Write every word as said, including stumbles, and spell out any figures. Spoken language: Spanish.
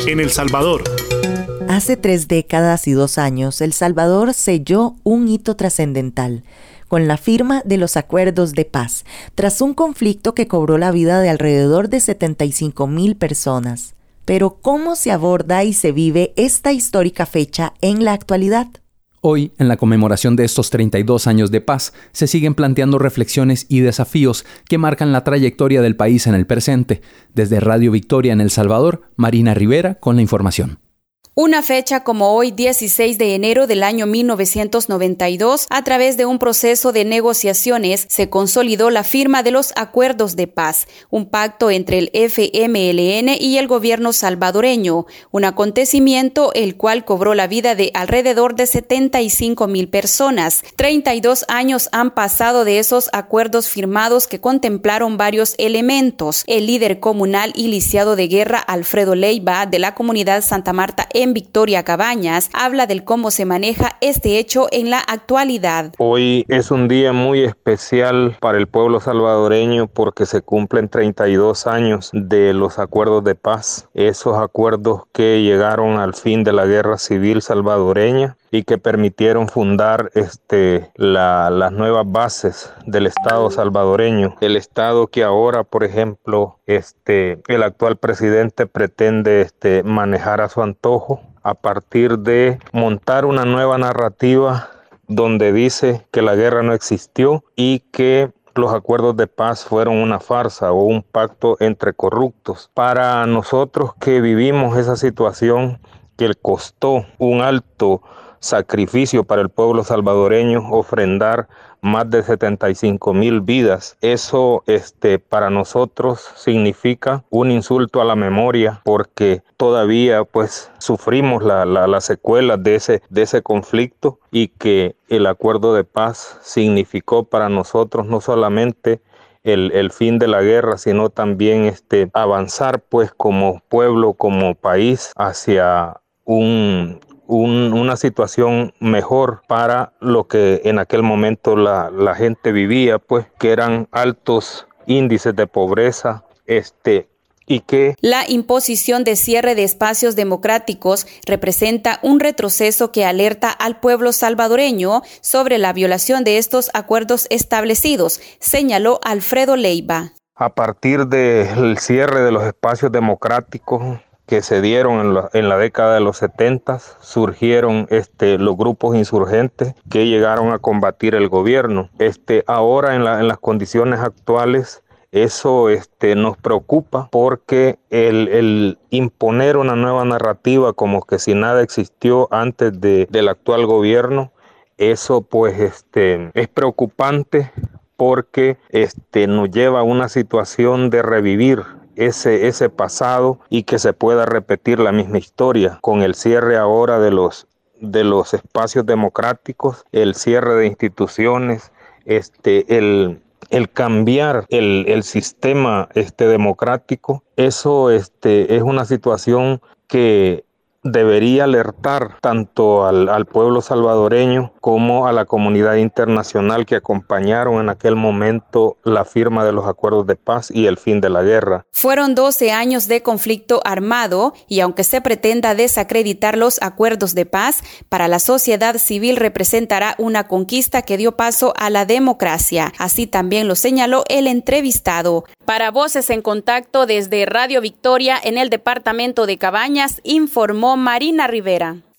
en El Salvador. Hace tres décadas y dos años, El Salvador selló un hito trascendental con la firma de los acuerdos de paz, tras un conflicto que cobró la vida de alrededor de setenta y cinco mil personas. Pero, ¿cómo se aborda y se vive esta histórica fecha en la actualidad? Hoy, en la conmemoración de estos treinta y dos años de paz, se siguen planteando reflexiones y desafíos que marcan la trayectoria del país en el presente. Desde Radio Victoria en El Salvador, Marina Rivera con la información. Una fecha como hoy, dieciséis de enero del año mil novecientos noventa y dos, a través de un proceso de negociaciones, se consolidó la firma de los Acuerdos de Paz, un pacto entre el F M L N y el gobierno salvadoreño, un acontecimiento el cual cobró la vida de alrededor de setenta y cinco mil personas. treinta y dos años han pasado de esos acuerdos firmados que contemplaron varios elementos. El líder comunal y lisiado de guerra Alfredo Leiva, de la comunidad Santa Marta en Victoria Cabañas, habla del cómo se maneja este hecho en la actualidad. Hoy es un día muy especial para el pueblo salvadoreño porque se cumplen treinta y dos años de los acuerdos de paz, esos acuerdos que llegaron al fin de la guerra civil salvadoreña y que permitieron fundar este, la, las nuevas bases del Estado salvadoreño. El Estado que ahora, por ejemplo, este, el actual presidente pretende este, manejar a su antojo a partir de montar una nueva narrativa donde dice que la guerra no existió y que los acuerdos de paz fueron una farsa o un pacto entre corruptos. Para nosotros que vivimos esa situación que costó un alto sacrificio para el pueblo salvadoreño, ofrendar más de setenta y cinco mil vidas. Eso este, para nosotros significa un insulto a la memoria porque todavía pues sufrimos la, la, las secuelas de ese, de ese conflicto y que el acuerdo de paz significó para nosotros no solamente El, el fin de la guerra, sino también este, avanzar pues como pueblo, como país hacia un, un, una situación mejor para lo que en aquel momento la, la gente vivía, pues que eran altos índices de pobreza, este y que la imposición de cierre de espacios democráticos representa un retroceso que alerta al pueblo salvadoreño sobre la violación de estos acuerdos establecidos, señaló Alfredo Leiva. A partir del cierre de los espacios democráticos que se dieron en la, en la década de los setenta, surgieron este, los grupos insurgentes que llegaron a combatir el gobierno. Este, ahora en, la, en las condiciones actuales, eso este, nos preocupa porque el, el imponer una nueva narrativa como que si nada existió antes de, del actual gobierno, eso pues este, es preocupante porque este, nos lleva a una situación de revivir ese, ese pasado y que se pueda repetir la misma historia con el cierre ahora de los, de los espacios democráticos, el cierre de instituciones, este, el... el cambiar el, el sistema este, democrático, eso este, es una situación que debería alertar tanto al, al pueblo salvadoreño como a la comunidad internacional que acompañaron en aquel momento la firma de los acuerdos de paz y el fin de la guerra. Fueron doce años de conflicto armado y aunque se pretenda desacreditar los acuerdos de paz, para la sociedad civil representará una conquista que dio paso a la democracia. Así también lo señaló el entrevistado. Para Voces en Contacto desde Radio Victoria en el departamento de Cabañas, informó Marina Rivera.